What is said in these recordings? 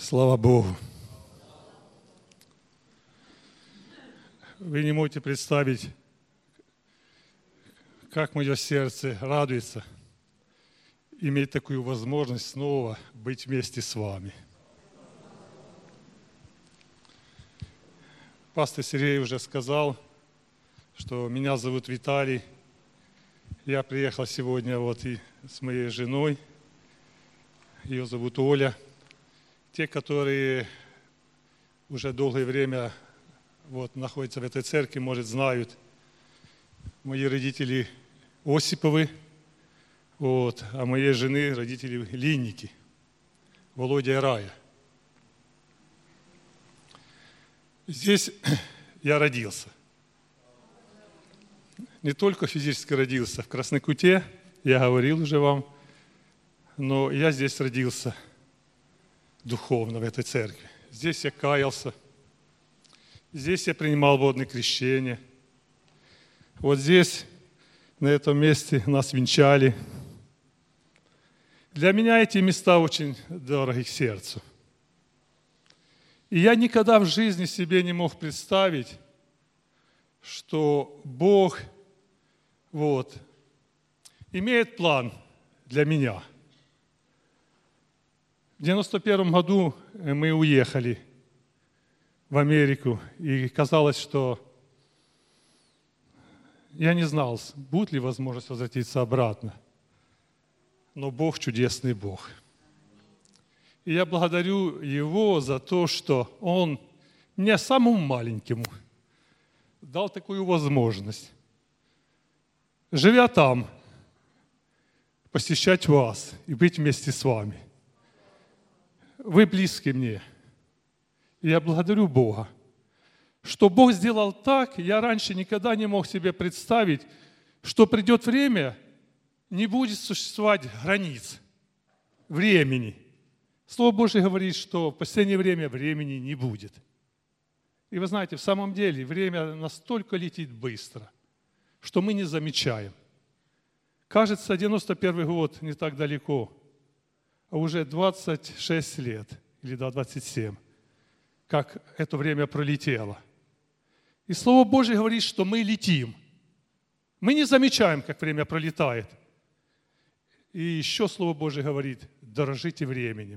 Слава Богу. Вы не можете представить, как мое сердце радуется иметь такую возможность снова быть вместе с вами. Пастор Сергей уже сказал, что меня зовут Виталий. Я приехал сегодня и с моей женой. Ее зовут Оля. Те, которые уже долгое время находятся в этой церкви, может, знают, мои родители Осиповы, а моей жены родители Линники, Володя и Рая. Здесь я родился. Не только физически родился в Красной Куте, я говорил уже вам, но я здесь родился духовно в этой церкви. Здесь я каялся, здесь я принимал водное крещение. Вот здесь, на этом месте, нас венчали. Для меня эти места очень дороги к сердцу. И я никогда в жизни себе не мог представить, что Бог имеет план для меня. В 91 году мы уехали в Америку, и казалось, что я не знал, будет ли возможность возвратиться обратно. Но Бог чудесный Бог. И я благодарю Его за то, что Он мне, самому маленькому, дал такую возможность, живя там, посещать вас и быть вместе с вами. Вы близки мне. И я благодарю Бога, что Бог сделал так, я раньше никогда не мог себе представить, что придет время, не будет существовать границ времени. Слово Божье говорит, что в последнее время времени не будет. И вы знаете, в самом деле время настолько летит быстро, что мы не замечаем. Кажется, 91 год не так далеко, а уже 26 лет, или 27, как это время пролетело. И Слово Божье говорит, что мы летим. Мы не замечаем, как время пролетает. И еще Слово Божье говорит, дорожите временем.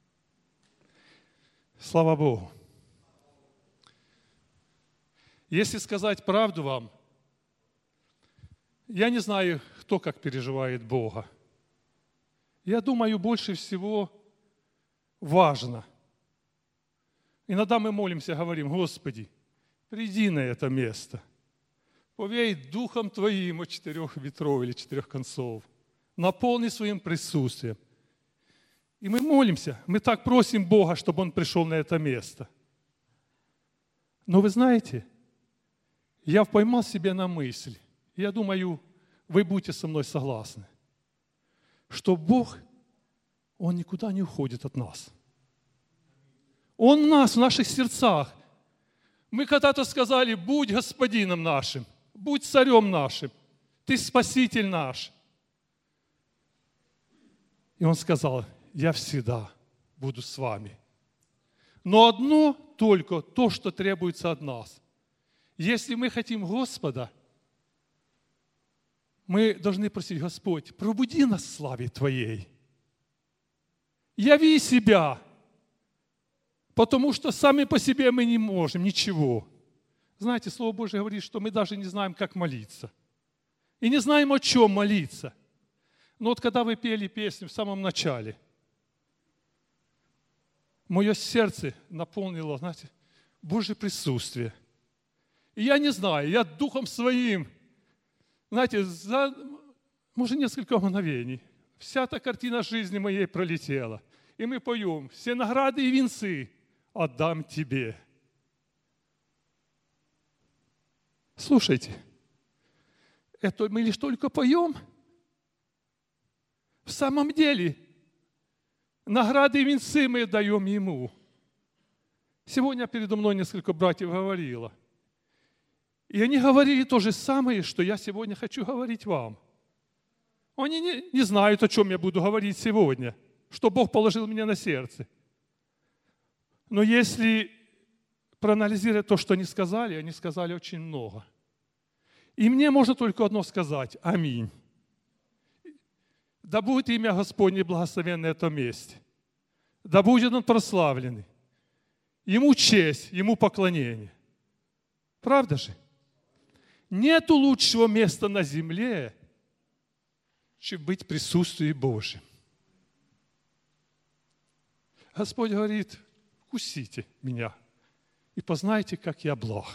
Слава Богу. Если сказать правду вам, я не знаю, кто как переживает Бога. Я думаю, больше всего важно. Иногда мы молимся, говорим, Господи, приди на это место, повей Духом Твоим от 4 ветров или 4 концов, наполни своим присутствием. И мы молимся, мы так просим Бога, чтобы Он пришел на это место. Но вы знаете, я поймал себя на мысль, я думаю, вы будете со мной согласны, что Бог, Он никуда не уходит от нас. Он в нас, в наших сердцах. Мы когда-то сказали, будь господином нашим, будь царем нашим, ты спаситель наш. И Он сказал, я всегда буду с вами. Но одно только то, что требуется от нас. Если мы хотим Господа, мы должны просить, Господь, пробуди нас в славе Твоей. Яви себя, потому что сами по себе мы не можем ничего. Знаете, Слово Божье говорит, что мы даже не знаем, как молиться. И не знаем, о чем молиться. Но когда вы пели песню в самом начале, мое сердце наполнило, Божье присутствие. И я не знаю, я духом своим, за, может, несколько мгновений, вся эта картина жизни моей пролетела. И мы поем, все награды и венцы отдам Тебе. Слушайте, это мы лишь только поем? В самом деле, награды и венцы мы даем Ему. Сегодня передо мной несколько братьев говорило. И они говорили то же самое, что я сегодня хочу говорить вам. Они не знают, о чем я буду говорить сегодня, что Бог положил мне на сердце. Но если проанализировать то, что они сказали очень много. И мне можно только одно сказать. Аминь. Да будет имя Господне благословенно на этом месте. Да будет Он прославленный. Ему честь, Ему поклонение. Правда же? Нету лучшего места на земле, чем быть в присутствии Божьем. Господь говорит, вкусите меня и познайте, как я благ.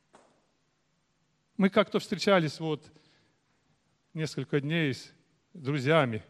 Мы как-то встречались несколько дней с друзьями,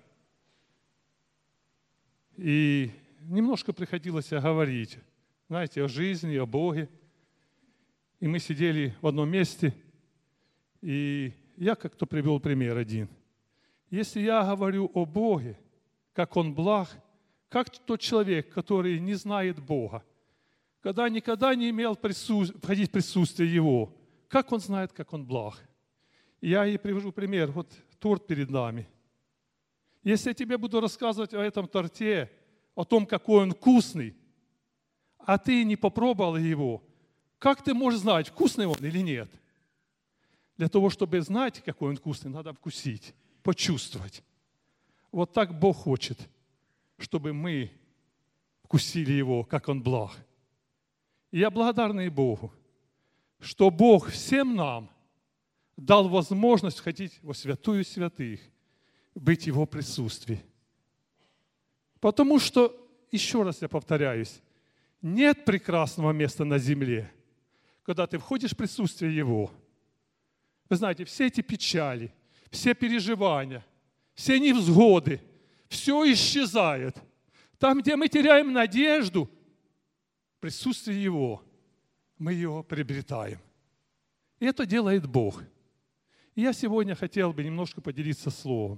и немножко приходилось говорить, знаете, о жизни, о Боге. И мы сидели в одном месте, и я как-то привел пример один. Если я говорю о Боге, как Он благ, как тот человек, который не знает Бога, когда никогда не имел входить в присутствие Его, как он знает, как Он благ? Я ей привожу пример. Торт перед нами. Если я тебе буду рассказывать о этом торте, о том, какой он вкусный, а ты не попробовал его, как ты можешь знать, вкусный он или нет? Для того, чтобы знать, какой он вкусный, надо вкусить, почувствовать. Вот так Бог хочет, чтобы мы вкусили Его, как Он благ. И я благодарный Богу, что Бог всем нам дал возможность входить во святую святых, быть в Его присутствии. Потому что, еще раз я повторяюсь, нет прекрасного места на земле, когда ты входишь в присутствие Его. Вы знаете, все эти печали, все переживания, все невзгоды, все исчезает. Там, где мы теряем надежду, присутствие Его, мы ее приобретаем. И это делает Бог. И я сегодня хотел бы немножко поделиться словом.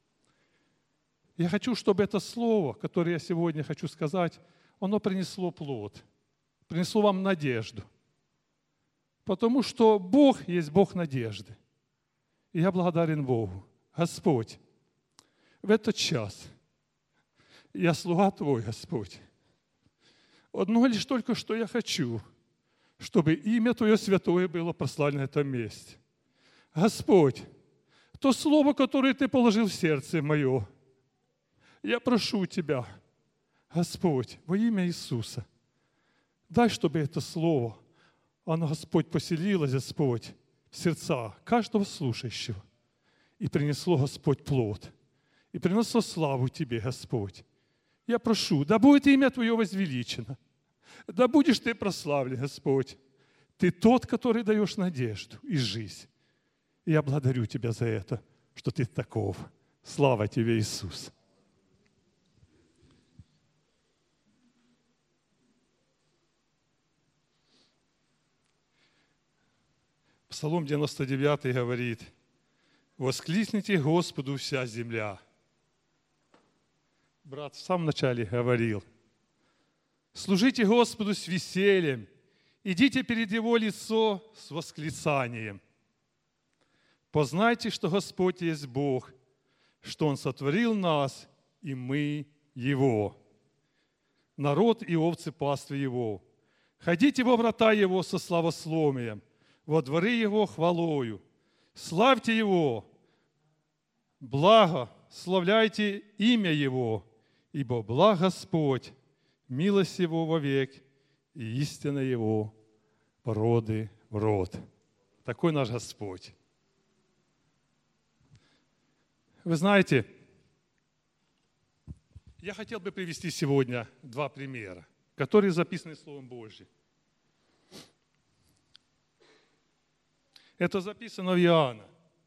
Я хочу, чтобы это слово, которое я сегодня хочу сказать, оно принесло плод, принесло вам надежду. Потому что Бог есть Бог надежды. И я благодарен Богу. Господь, в этот час я слуга Твой, Господь. Одно лишь только, что я хочу, чтобы имя Твое святое было прославлено на этом месте. Господь, то слово, которое Ты положил в сердце мое, я прошу Тебя, Господь, во имя Иисуса, дай, чтобы это слово, оно, Господь, поселилось, Господь, в сердца каждого слушающего и принесло, Господь, плод, и принесло славу Тебе, Господь. Я прошу, да будет имя Твое возвеличено, да будешь Ты прославлен, Господь. Ты тот, который даешь надежду и жизнь. И я благодарю Тебя за это, что Ты таков. Слава Тебе, Иисус. Псалом 99 говорит: «Воскликните Господу вся земля». Брат в самом начале говорил: «Служите Господу с весельем, идите перед Его лицо с восклицанием. Познайте, что Господь есть Бог, что Он сотворил нас, и мы Его, народ и овцы паствы Его. Ходите во врата Его со славословием, во дворы Его хвалою. Славьте Его, благо, славляйте имя Его, ибо благ Господь, милость Его вовек, и истина Его по роды в род». Такой наш Господь. Вы знаете, я хотел бы привести сегодня два примера, которые записаны Словом Божьим. Это записано в Иоанна.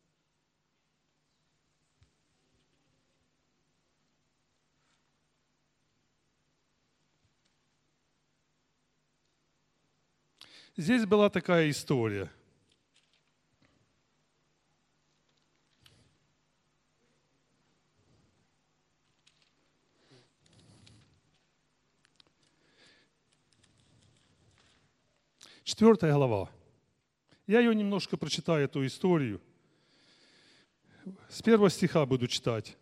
Здесь была такая история. Четвертая глава. Я ее немножко прочитаю, эту историю. С 1 стиха буду читать.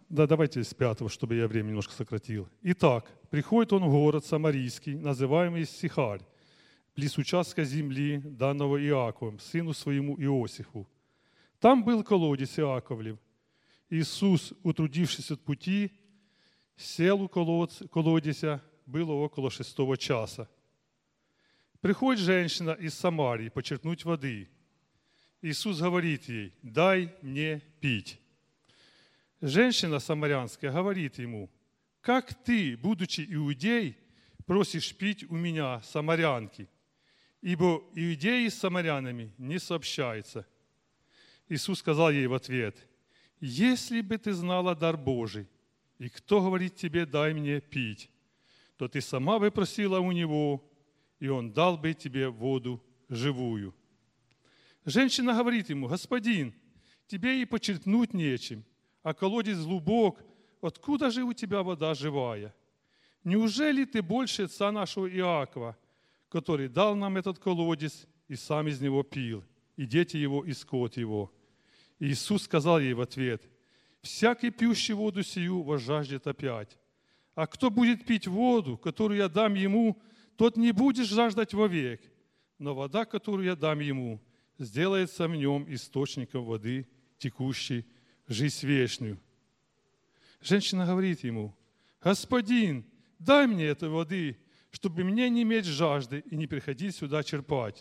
Да, давайте с 5, чтобы я время немножко сократил. Итак, приходит он в город Самарийский, называемый Сихарь, близ участка земли, данного Иаковом, сыну своему Иосифу. Там был колодец Иаковлев. Иисус, утрудившись от пути, сел у колодезя, было около 6 часа. Приходит женщина из Самарии почерпнуть воды. Иисус говорит ей: «Дай мне пить». Женщина самарянская говорит ему: «Как ты, будучи иудей, просишь пить у меня, самарянки? Ибо иудеи с самарянами не сообщаются». Иисус сказал ей в ответ: «Если бы ты знала дар Божий, и кто говорит тебе: дай мне пить, то ты сама бы просила у него, и он дал бы тебе воду живую». Женщина говорит ему: «Господин, тебе и почерпнуть нечем, а колодец глубок, откуда же у тебя вода живая? Неужели ты больше отца нашего Иакова, который дал нам этот колодец и сам из него пил, и дети его, и скот его?» И Иисус сказал ей в ответ: «Всякий пьющий воду сию возжаждет опять. А кто будет пить воду, которую я дам ему, тот не будет жаждать вовек. Но вода, которую я дам ему, сделается в нем источником воды, текущей в жизнь вечную». Женщина говорит ему: «Господин, дай мне этой воды, чтобы мне не иметь жажды и не приходить сюда черпать».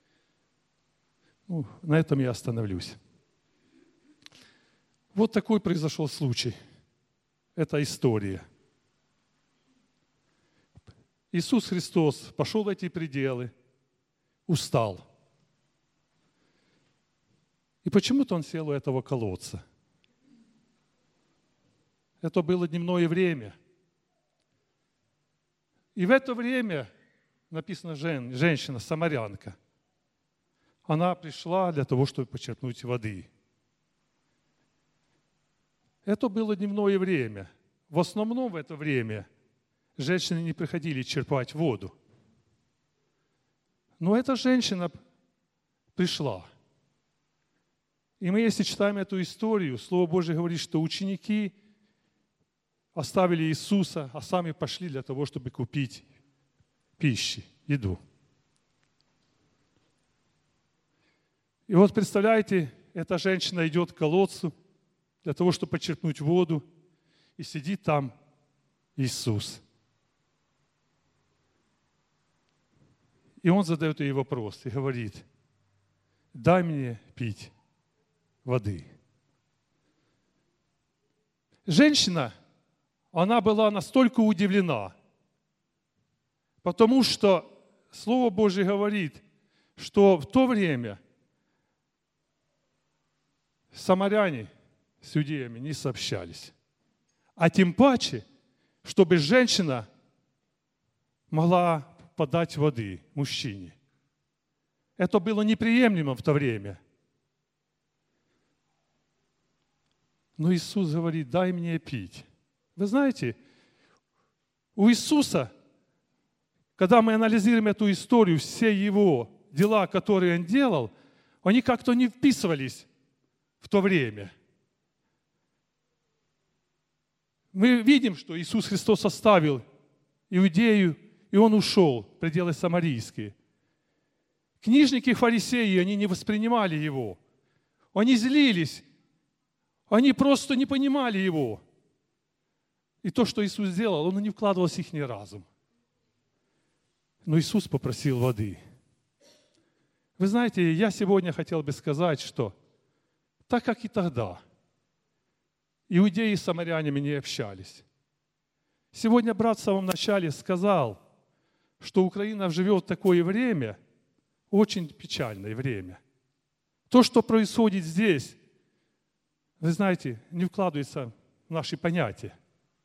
На этом я остановлюсь. Вот такой произошел случай. Это история. Иисус Христос пошел в эти пределы, устал. И почему-то Он сел у этого колодца. Это было дневное время. И в это время, написано, женщина, самарянка, она пришла для того, чтобы почерпнуть воды. Это было дневное время. В основном в это время женщины не приходили черпать воду. Но эта женщина пришла. И мы, если читаем эту историю, Слово Божие говорит, что ученики оставили Иисуса, а сами пошли для того, чтобы купить пищи, еду. И вот представляете, эта женщина идет к колодцу для того, чтобы почерпнуть воду, и сидит там Иисус. И Он задает ей вопрос и говорит: «Дай мне пить воды». Женщина, она была настолько удивлена, потому что Слово Божье говорит, что в то время самаряне с иудеями не сообщались. А тем паче, чтобы женщина могла подать воды мужчине. Это было неприемлемо в то время. Но Иисус говорит: «Дай мне пить». Вы знаете, у Иисуса, когда мы анализируем эту историю, все Его дела, которые Он делал, они как-то не вписывались в то время. Мы видим, что Иисус Христос оставил Иудею, и Он ушел в пределы самарийские. Книжники и фарисеи, они не воспринимали Его. Они злились. Они просто не понимали Его. И то, что Иисус сделал, Он не вкладывался в их разум. Но Иисус попросил воды. Вы знаете, я сегодня хотел бы сказать, что так как и тогда, иудеи с самарянами не общались. Сегодня брат в самом начале сказал, что Украина живет в такое время, очень печальное время. То, что происходит здесь, вы знаете, не вкладывается в наши понятия.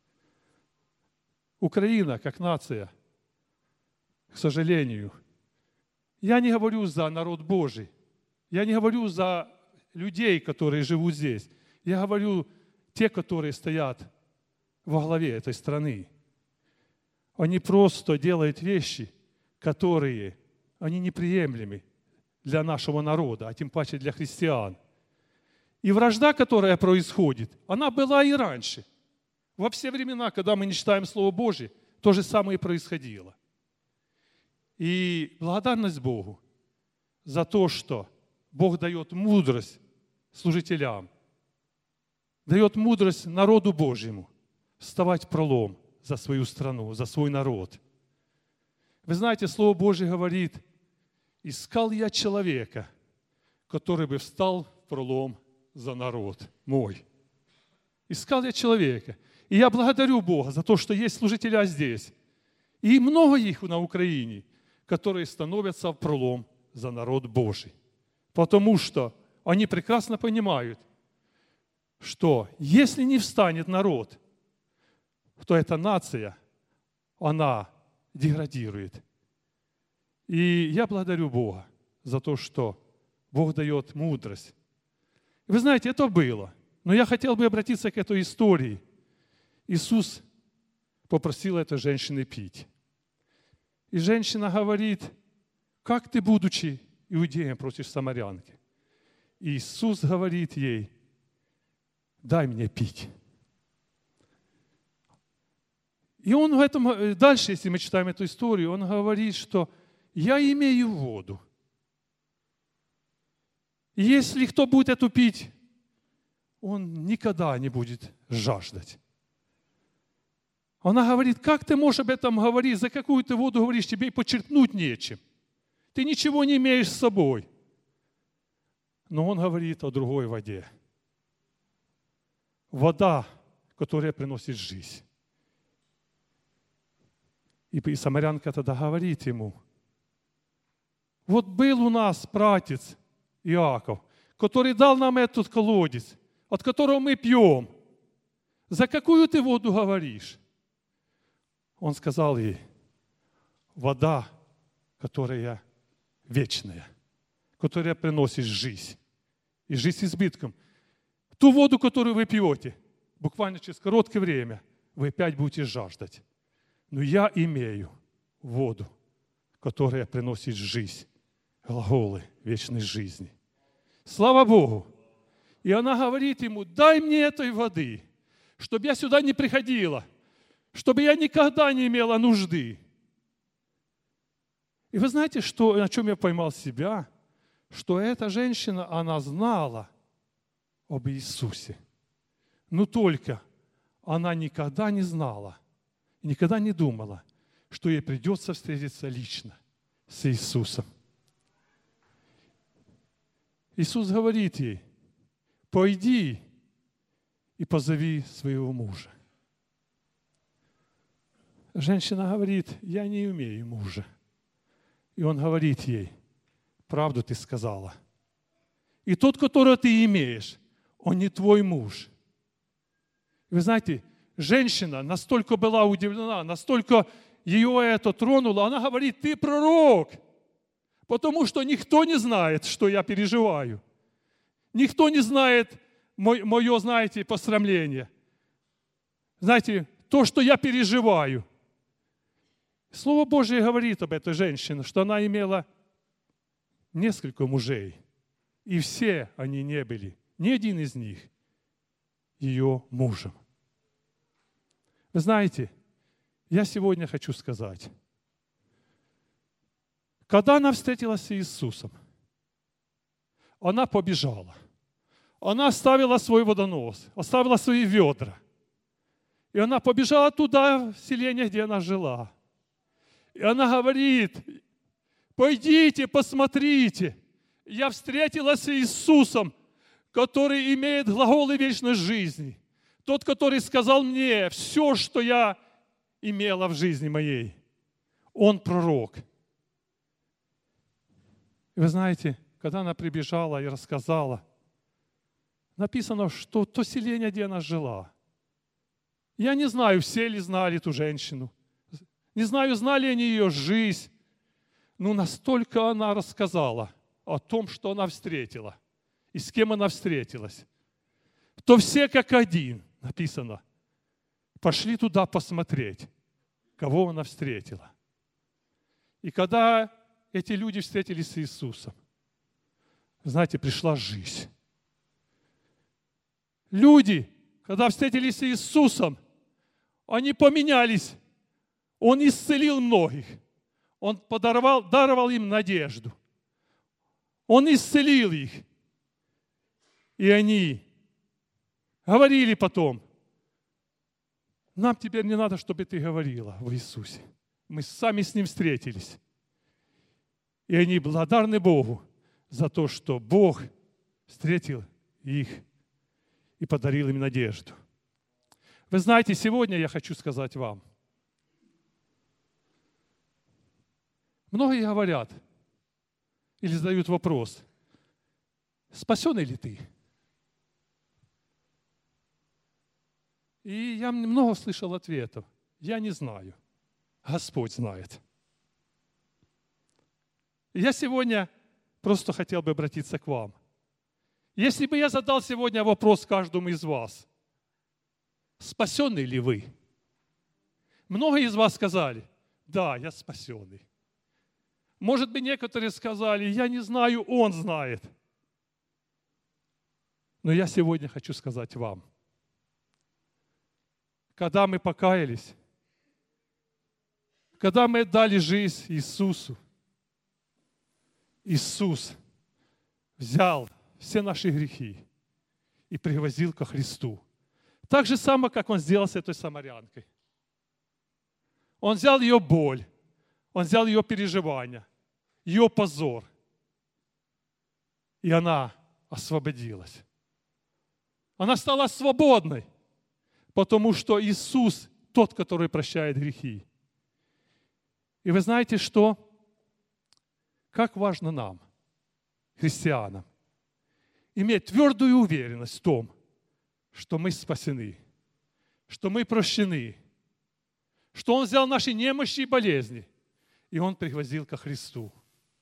Украина, как нация, к сожалению, я не говорю за народ Божий, я не говорю за людей, которые живут здесь, я говорю те, которые стоят во главе этой страны. Они просто делают вещи, которые, они неприемлемы для нашего народа, а тем паче для христиан. И вражда, которая происходит, она была и раньше. Во все времена, когда мы не читаем Слово Божье, то же самое и происходило. И благодарность Богу за то, что Бог дает мудрость служителям, дает мудрость народу Божьему вставать в пролом за свою страну, за свой народ. Вы знаете, Слово Божье говорит: «Искал я человека, который бы встал в пролом за народ мой». Искал я человека. И я благодарю Бога за то, что есть служителя здесь. И много их на Украине, которые становятся в пролом за народ Божий. Потому что они прекрасно понимают, что если не встанет народ, то эта нация, она деградирует. И я благодарю Бога за то, что Бог дает мудрость. И вы знаете, это было. Но я хотел бы обратиться к этой истории. Иисус попросил этой женщины пить. И женщина говорит: как ты, будучи иудеем, просишь самарянки? И Иисус говорит ей: дай мне пить. И он в этом, дальше, если мы читаем эту историю, он говорит, что я имею воду. И если кто будет эту пить, он никогда не будет жаждать. Она говорит: как ты можешь об этом говорить, за какую ты воду говоришь, тебе и почерпнуть нечем. Ты ничего не имеешь с собой. Но он говорит о другой воде. Вода, которая приносит жизнь. И самарянка тогда говорит ему: вот был у нас братец Иаков, который дал нам этот колодец, от которого мы пьем. За какую ты воду говоришь? Он сказал ей: вода, которая вечная, которая приносит жизнь. И жизнь с избытком. Ту воду, которую вы пьете, буквально через короткое время вы опять будете жаждать. Но я имею воду, которая приносит жизнь, глаголы вечной жизни. Слава Богу! И она говорит ему: дай мне этой воды, чтобы я сюда не приходила, чтобы я никогда не имела нужды. И вы знаете, на чем я поймал себя? Что эта женщина, она знала об Иисусе. Но только она никогда не знала, никогда не думала, что ей придется встретиться лично с Иисусом. Иисус говорит ей: пойди и позови своего мужа. Женщина говорит: я не имею мужа. И он говорит ей: правду ты сказала. И тот, которого ты имеешь, он не твой муж. Вы знаете, женщина настолько была удивлена, настолько ее это тронуло, она говорит: ты пророк, потому что никто не знает, что я переживаю. Никто не знает мое, знаете, посрамление. Знаете, то, что я переживаю. Слово Божие говорит об этой женщине, что она имела несколько мужей, и все они не были, ни один из них, ее мужем. Вы знаете, я сегодня хочу сказать, когда она встретилась с Иисусом, она побежала. Она оставила свой водонос, оставила свои ведра. И она побежала туда, в селение, где она жила. И она говорит: пойдите, посмотрите. Я встретилась с Иисусом, который имеет глаголы вечной жизни. Тот, который сказал мне все, что я имела в жизни моей. Он пророк. И вы знаете, когда она прибежала и рассказала, написано, что то селение, где она жила. Я не знаю, все ли знали эту женщину. Не знаю, знали они ее жизнь. Но настолько она рассказала о том, что она встретила. И с кем она встретилась. То все как один, написано, пошли туда посмотреть, кого она встретила. И когда эти люди встретились с Иисусом, знаете, пришла жизнь. Люди, когда встретились с Иисусом, они поменялись. Он исцелил многих. Он даровал им надежду. Он исцелил их. И они говорили потом: нам теперь не надо, чтобы ты говорила в Иисусе. Мы сами с Ним встретились. И они благодарны Богу за то, что Бог встретил их и подарил им надежду. Вы знаете, сегодня я хочу сказать вам. Многие говорят или задают вопрос: спасенный ли ты? И я много слышал ответов. Я не знаю. Господь знает. Я сегодня просто хотел бы обратиться к вам. Если бы я задал сегодня вопрос каждому из вас: спасенный ли вы? Многие из вас сказали: да, я спасенный. Может быть, некоторые сказали: я не знаю, Он знает. Но я сегодня хочу сказать вам: когда мы покаялись, когда мы отдали жизнь Иисусу, Иисус взял все наши грехи и привозил ко Христу. Так же само, как Он сделал с этой самарянкой. Он взял ее боль, Он взял ее переживания, ее позор, и она освободилась. Она стала свободной, потому что Иисус тот, который прощает грехи. И вы знаете, что? Как важно нам, христианам, иметь твердую уверенность в том, что мы спасены, что мы прощены, что Он взял наши немощи и болезни, и Он пригвоздил ко Христу.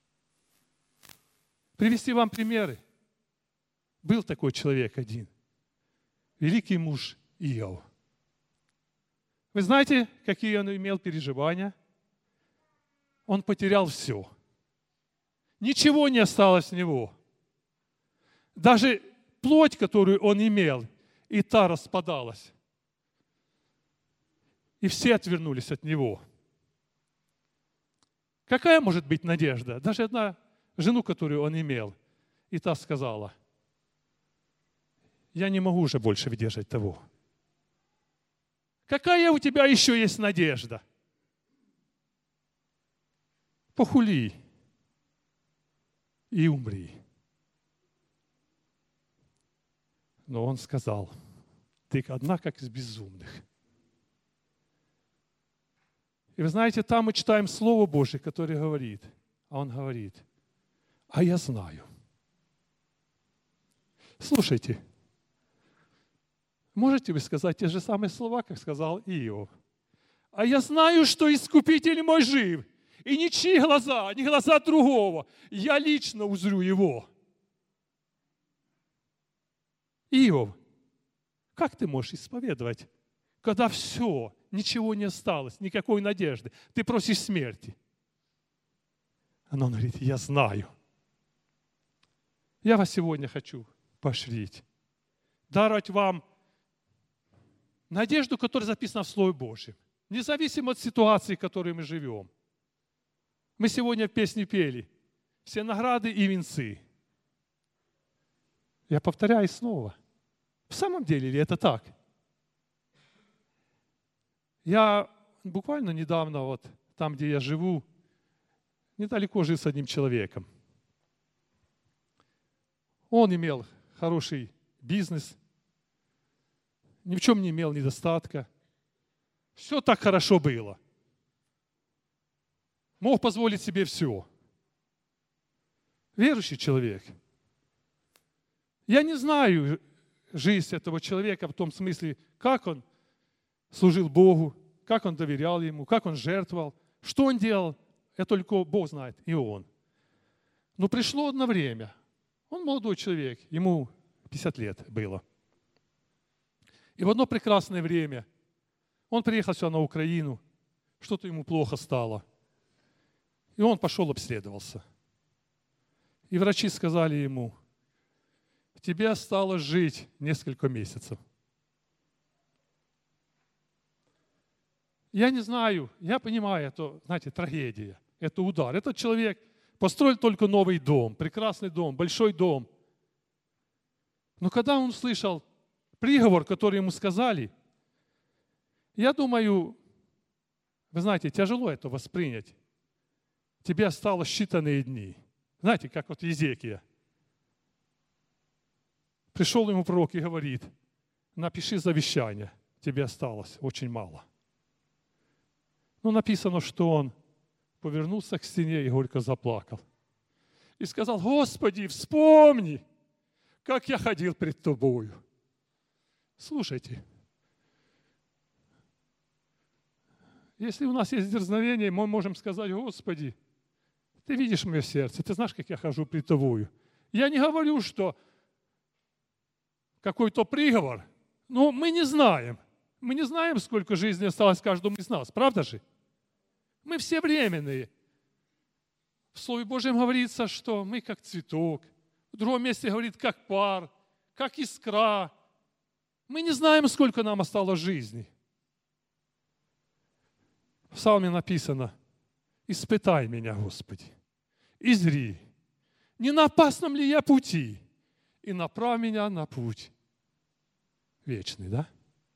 Привести вам примеры. Был такой человек один, великий муж Иов. Вы знаете, какие он имел переживания? Он потерял все. Ничего не осталось у него. Даже плоть, которую он имел, и та распадалась. И все отвернулись от него. Какая может быть надежда? Даже одна жену, которую он имел, и та сказала: я не могу уже больше выдержать того. Какая у тебя еще есть надежда? Похули и умри. Но он сказал: ты одна, как из безумных. И вы знаете, там мы читаем Слово Божие, которое говорит, а он говорит: а я знаю. Слушайте, можете вы сказать те же самые слова, как сказал Иов? А я знаю, что Искупитель мой жив, и ничьи глаза, ни глаза другого, я лично узрю его. Иов, как ты можешь исповедовать, когда все, ничего не осталось, никакой надежды? Ты просишь смерти. Он говорит: я знаю. Я вас сегодня хочу поощрить, даровать вам надежду, которая записана в Слове Божьем, независимо от ситуации, в которой мы живем. Мы сегодня в песне пели: все награды и венцы. Я повторяю снова. В самом деле ли это так? Я буквально недавно, вот там, где я живу, недалеко жил с одним человеком. Он имел хороший бизнес, ни в чем не имел недостатка. Все так хорошо было. Мог позволить себе все. Верующий человек. Я не знаю жизнь этого человека в том смысле, как он служил Богу, как он доверял Ему, как он жертвовал, что он делал. Это только Бог знает, и он. Но пришло одно время. Он молодой человек, ему 50 лет было. И в одно прекрасное время он приехал сюда на Украину, что-то ему плохо стало. И он пошел обследовался. И врачи сказали ему: тебе осталось жить несколько месяцев. Я не знаю, я понимаю, это, знаете, трагедия, это удар. Этот человек построил только новый дом, прекрасный дом, большой дом. Но когда он услышал приговор, который ему сказали, я думаю, вы знаете, тяжело это воспринять. Тебе осталось считанные дни. Знаете, как вот Езекия. Пришел ему пророк и говорит, напиши завещание, тебе осталось очень мало. Ну, написано, что он повернулся к стене и горько заплакал. И сказал, Господи, вспомни, как я ходил пред Тобою. Слушайте, если у нас есть дерзновение, мы можем сказать, Господи, Ты видишь мое сердце, Ты знаешь, как я хожу пред Тобою. Я не говорю, что какой-то приговор, но мы не знаем. Мы не знаем, сколько жизни осталось каждому из нас, правда же? Мы все временные. В Слове Божьем говорится, что мы как цветок. В другом месте говорит, как пар, как искра. Мы не знаем, сколько нам осталось жизни. В Псалме написано, испытай меня, Господи, и зри, не на опасном ли я пути, и направь меня на путь вечный, да?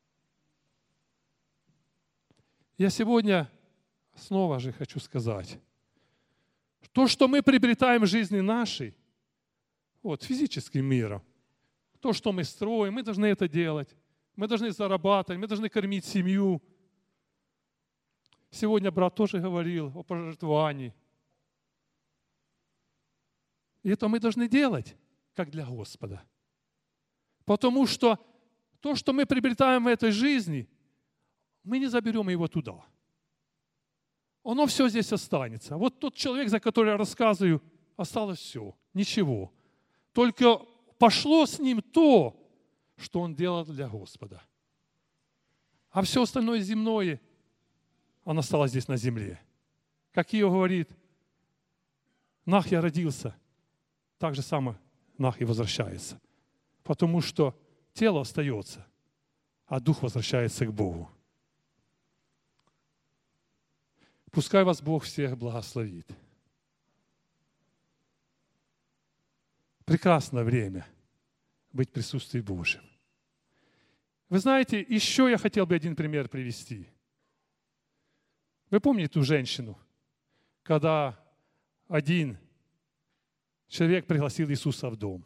Я сегодня снова же хочу сказать, то, что мы приобретаем в жизни нашей, вот, физическим миром, то, что мы строим, мы должны это делать, мы должны зарабатывать, мы должны кормить семью. Сегодня брат тоже говорил о пожертвовании. И это мы должны делать, как для Господа. Потому что то, что мы приобретаем в этой жизни, мы не заберем его туда. Оно все здесь останется. Вот тот человек, за который я рассказываю, осталось все, ничего. Только пошло с ним то, что он делал для Господа. А все остальное земное, оно осталось здесь на земле. Как Иов говорит, нах я родился, так же само нах и возвращается. Потому что тело остается, а дух возвращается к Богу. Пускай вас Бог всех благословит. Прекрасное время быть в присутствии Божьем. Вы знаете, еще я хотел бы один пример привести. Вы помните ту женщину, когда один человек пригласил Иисуса в дом?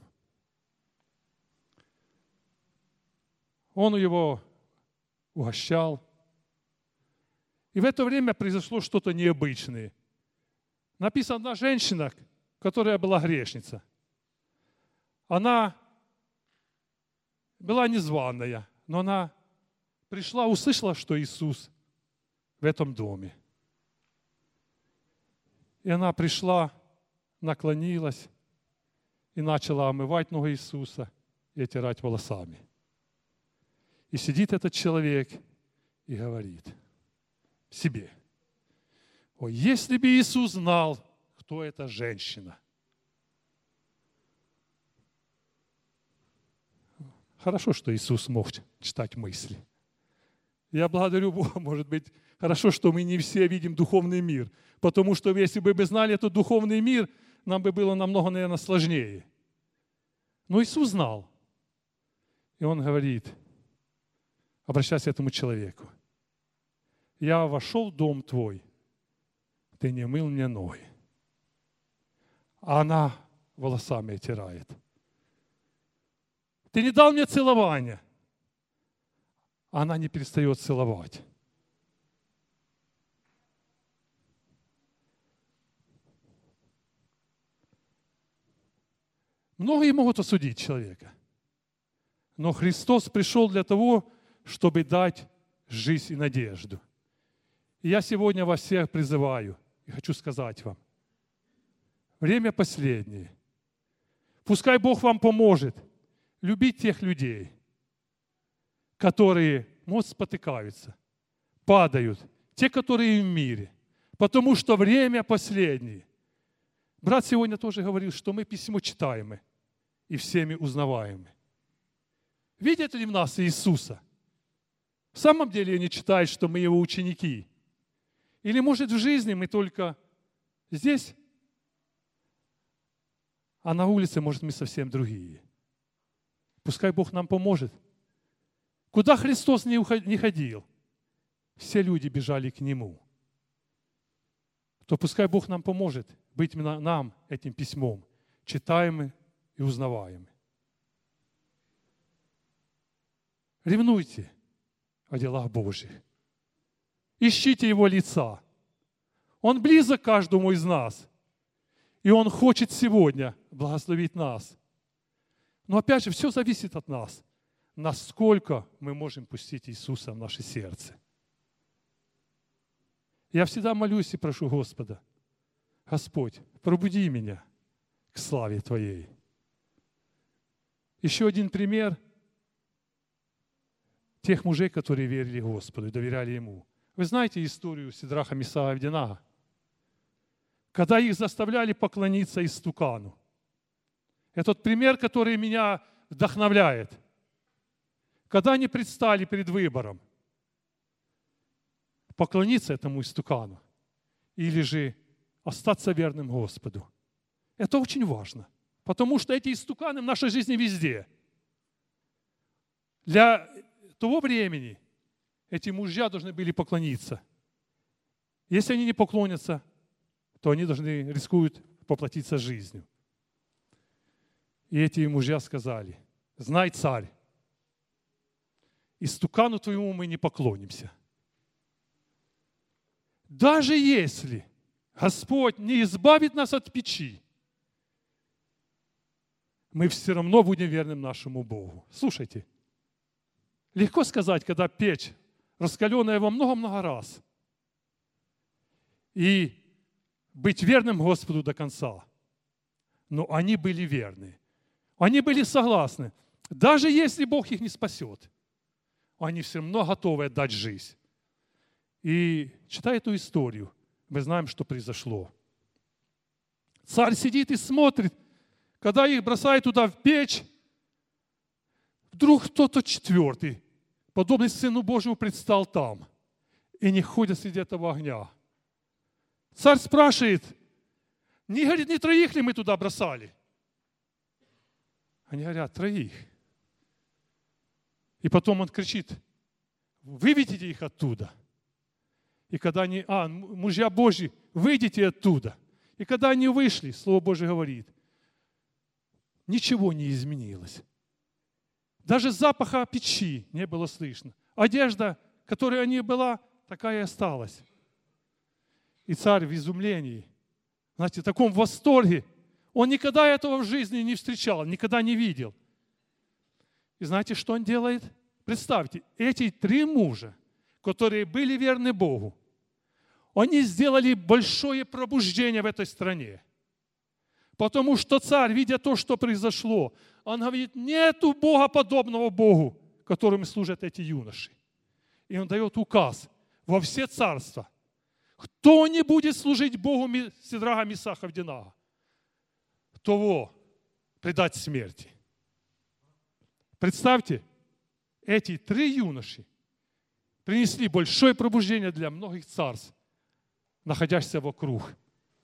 Он его угощал. И в это время произошло что-то необычное. Написана одна женщина, которая была грешница. Она была незваная, но она пришла, услышала, что Иисус в этом доме. И она пришла, наклонилась и начала омывать ноги Иисуса и оттирать волосами. И сидит этот человек и говорит себе, ой, если бы Иисус знал, кто эта женщина. Хорошо, что Иисус мог читать мысли. Я благодарю Бога, может быть, хорошо, что мы не все видим духовный мир, потому что если бы мы знали этот духовный мир, нам бы было намного, наверное, сложнее. Но Иисус знал. И Он говорит, обращаясь к этому человеку, я вошел в дом твой, ты не мыл мне ноги. А она волосами оттирает. Ты не дал мне целования. А она не перестает целовать. Многие могут осудить человека. Но Христос пришел для того, чтобы дать жизнь и надежду. И я сегодня вас всех призываю и хочу сказать вам, время последнее. Пускай Бог вам поможет любить тех людей, которые, может, спотыкаются, падают, те, которые в мире, потому что время последнее. Брат сегодня тоже говорил, что мы письмо читаем. и всеми узнаваемы. Видят ли в нас Иисуса? В самом деле они считают, что мы Его ученики. Или, может, в жизни мы только здесь, а на улице, может, мы совсем другие. Пускай Бог нам поможет. Куда Христос не ходил, все люди бежали к Нему. То пускай Бог нам поможет быть нам этим письмом, читаемым и узнаваемым. Ревнуйте о делах Божьих. Ищите Его лица. Он близок к каждому из нас. И Он хочет сегодня благословить нас. Но опять же, все зависит от нас. Насколько мы можем пустить Иисуса в наше сердце. Я всегда молюсь и прошу Господа: Господь, пробуди меня к славе Твоей. Еще один пример тех мужей, которые верили Господу и доверяли Ему. Вы знаете историю Сидраха, Мисаха и Авденаго? Когда их заставляли поклониться истукану. Этот пример, который меня вдохновляет. Когда они предстали перед выбором, поклониться этому истукану или же остаться верным Господу. Это очень важно, потому что эти истуканы в нашей жизни везде. Для того времени эти мужья должны были поклониться. Если они не поклонятся, то они рискуют поплатиться жизнью. И эти мужья сказали: знай, царь, истукану твоему мы не поклонимся. Даже если Господь не избавит нас от печи, мы все равно будем верным нашему Богу. Слушайте, легко сказать, когда печь раскаленная во много-много раз, и быть верным Господу до конца. Но они были верны. Они были согласны. Даже если Бог их не спасет, они все равно готовы отдать жизнь. И читая эту историю, мы знаем, что произошло. Царь сидит и смотрит, когда их бросают туда в печь, вдруг кто-то четвертый, подобный Сыну Божьему, предстал там. И не ходят среди этого огня. Царь спрашивает: говорит, не троих ли мы туда бросали? Они говорят: троих. И потом он кричит: выведите их оттуда. И когда они, мужья Божьи, выйдите оттуда. И когда они вышли, Слово Божье говорит, ничего не изменилось. Даже запаха печи не было слышно. Одежда, которая у них была, такая и осталась. И царь в изумлении, знаете, в таком восторге. Он никогда этого в жизни не встречал, никогда не видел. И знаете, что он делает? Представьте, эти 3 мужа, которые были верны Богу, они сделали большое пробуждение в этой стране. Потому что царь, видя то, что произошло, он говорит: нету Бога подобного Богу, которым служат эти юноши. И он дает указ во все царства: кто не будет служить Богу Сидраха, Мисаха, Авденаго, того предать смерти. Представьте, эти 3 юноши принесли большое пробуждение для многих царств, находящихся вокруг.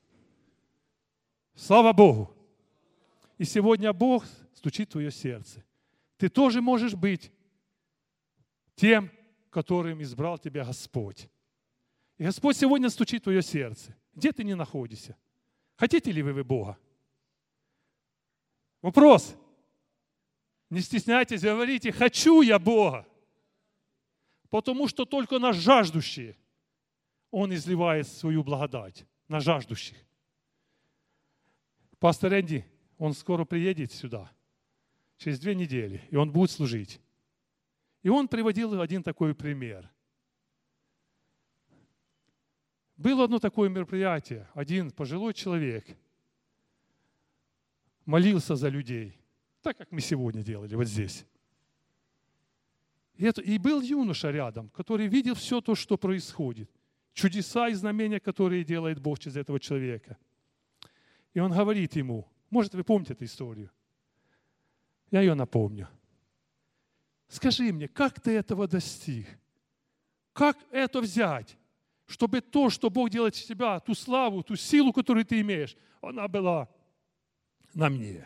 Слава Богу! И сегодня Бог стучит в твое сердце. Ты тоже можешь быть тем, которым избрал тебя Господь. И Господь сегодня стучит в твое сердце. Где ты ни находишься? Хотите ли вы Бога? Вопрос. Не стесняйтесь, говорите: хочу я Бога. Потому что только на жаждущие Он изливает свою благодать. На жаждущих. Пастор Энди, он скоро приедет сюда. Через 2 недели. И он будет служить. И он приводил один такой пример. Было одно такое мероприятие. Один пожилой человек молился за людей. Так, как мы сегодня делали, вот здесь. И был юноша рядом, который видел все то, что происходит. Чудеса и знамения, которые делает Бог через этого человека. И он говорит ему, может, вы помните эту историю? Я ее напомню. Скажи мне, как ты этого достиг? Как это взять, чтобы то, что Бог делает в тебя, ту славу, ту силу, которую ты имеешь, она была на мне?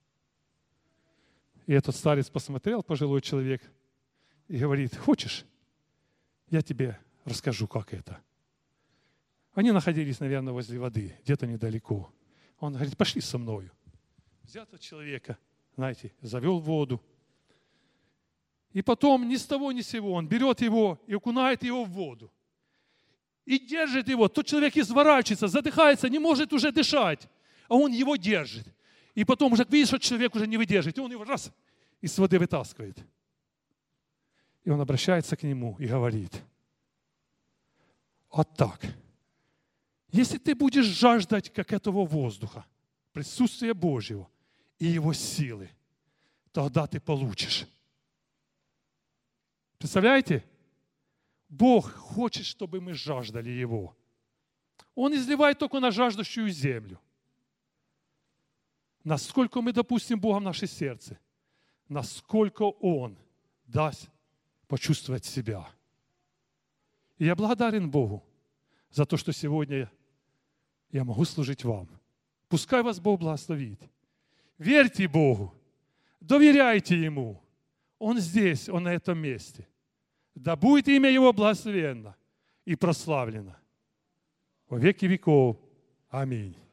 И этот старец посмотрел, пожилой человек, и говорит: хочешь, я тебе расскажу, как это. Они находились, наверное, возле воды, где-то недалеко. Он говорит: пошли со мною. Взял этого человека, знаете, завел в воду. И потом ни с того ни с сего он берет его и окунает его в воду. И держит его. Тот человек изворачивается, задыхается, не может уже дышать. А он его держит. И потом уже видишь, что человек уже не выдержит. И он его раз из воды вытаскивает. И он обращается к нему и говорит: вот так. Если ты будешь жаждать, как этого воздуха, присутствия Божьего и Его силы, тогда ты получишь. Представляете? Бог хочет, чтобы мы жаждали Его. Он изливает только на жаждущую землю. Насколько мы допустим Бога в наше сердце, насколько Он даст почувствовать себя. И я благодарен Богу за то, что сегодня я могу служить вам. Пускай вас Бог благословит. Верьте Богу, доверяйте Ему. Он здесь, Он на этом месте. Да будет имя Его благословенно и прославлено во веки веков. Аминь.